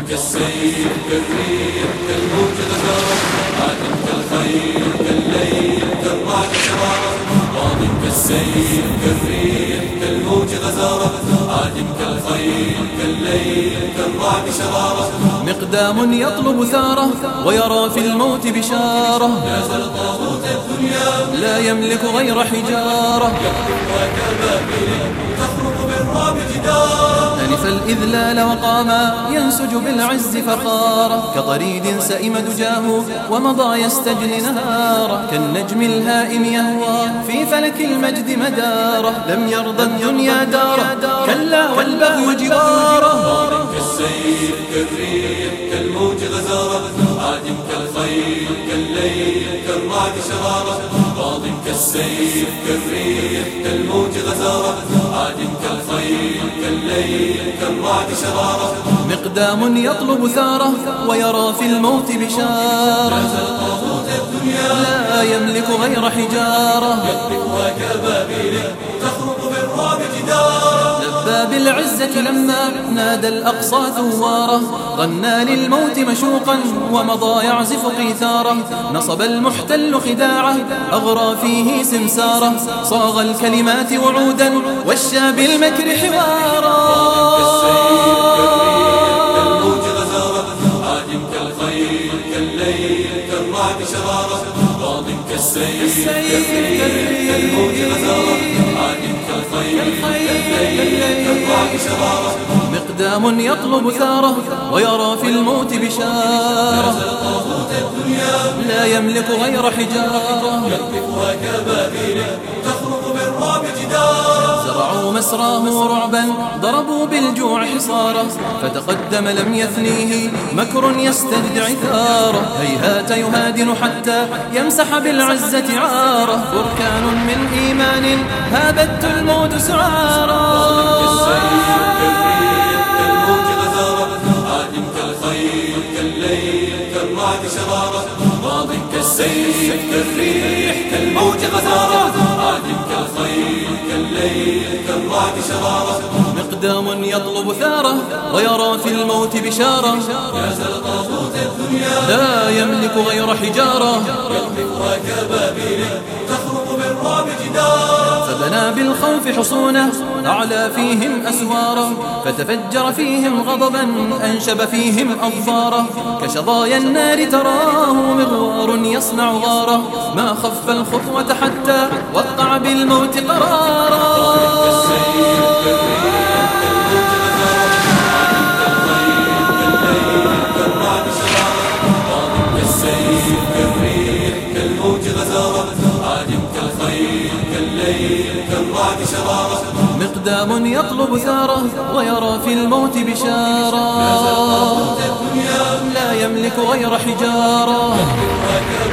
كالسيف كالريح كالموج غزارة عادٍ كالخيل كالليل كالرعد شرارة ماضٍ كالسيف كالريح كالموج غزارة عادٍ كالخيل كالليل كالرعد شرارة مقدام يطلب ثاره ويرى في الموت بشارة لا زال طاغوت الدنيا لا يملك غير حجارة وكبابيل تخرق بالرعب جدارا ألف الإذلال وقام ينسج بالعز فخارة كطريد سئم دجاه ومضى يستجلي نهارة كالنجم الهائم يهوى في فلك المجد مداره لم يرضى الدنيا داره كلا والبغي جواره كالسيف كالريح كالموج غزارة عاد كالخيل كالليل كالرعد شرارة ماض كالسيف كالريح كالموج غزارة عاد كالخيل كالليل كالرعد شرارة مقدام يطلب ثاره ويرى في الموت بشارة طاغوت الدنيا لا يملك غير حجارة يطلقها كبابيل تخرق بالرعب جدارا لبى بالعزة لما نادى الأقصى ثواره غنى للموت مشوقا ومضى يعزف قيثاره نصب المحتل خداعه أغرى فيه سمساره صاغ الكلمات وعودا والشى بالمكر حوارا كالموج غزارة عاد كالخيل كالليل كالرعد شرارة ماض كالسيف كالموج غزارة عاد كالخيل كالليل كالرعد شرارة مقدام يطلب ثاره ويرى في الموت بشارة طاغوت الدنيا لا يملك غير حجارة يطلقها كبابيل تخرق بالرعب جدارا زرعوا مسراه رعبا ضربوا بالجوع حصاره فتقدم لم يثنيه مكر يستدعي ثاره هيهات يهادن حتى يمسح بالعزة عاره بركان من إيمان هابت الموت سعارا ماض كالسيف كالريح كالموج غزارة عاد كالخيل كالليل كالرعد شرارة مقدام يطلب ثاره ويرى في الموت بشارة لا زال طاغوت الدنيا لا يملك غير حجارة يطلقها كبابيل تخرق بالرعب جدارا فبنى بالخوف حصونه أعلى فيهم أسواره فتفجر فيهم غضبا أنشب فيهم أظفاره كشظايا النار تراه مغوار يصنع غاره ما خف الخطوة حتى وقع بالموت قرارا كالسيف كالريح كالموج غزارة عاد كالخيل كالليل كالرعد شرارة مقدام يطلب ثاره ويرى في الموت بشارة لا يملك غير حجارة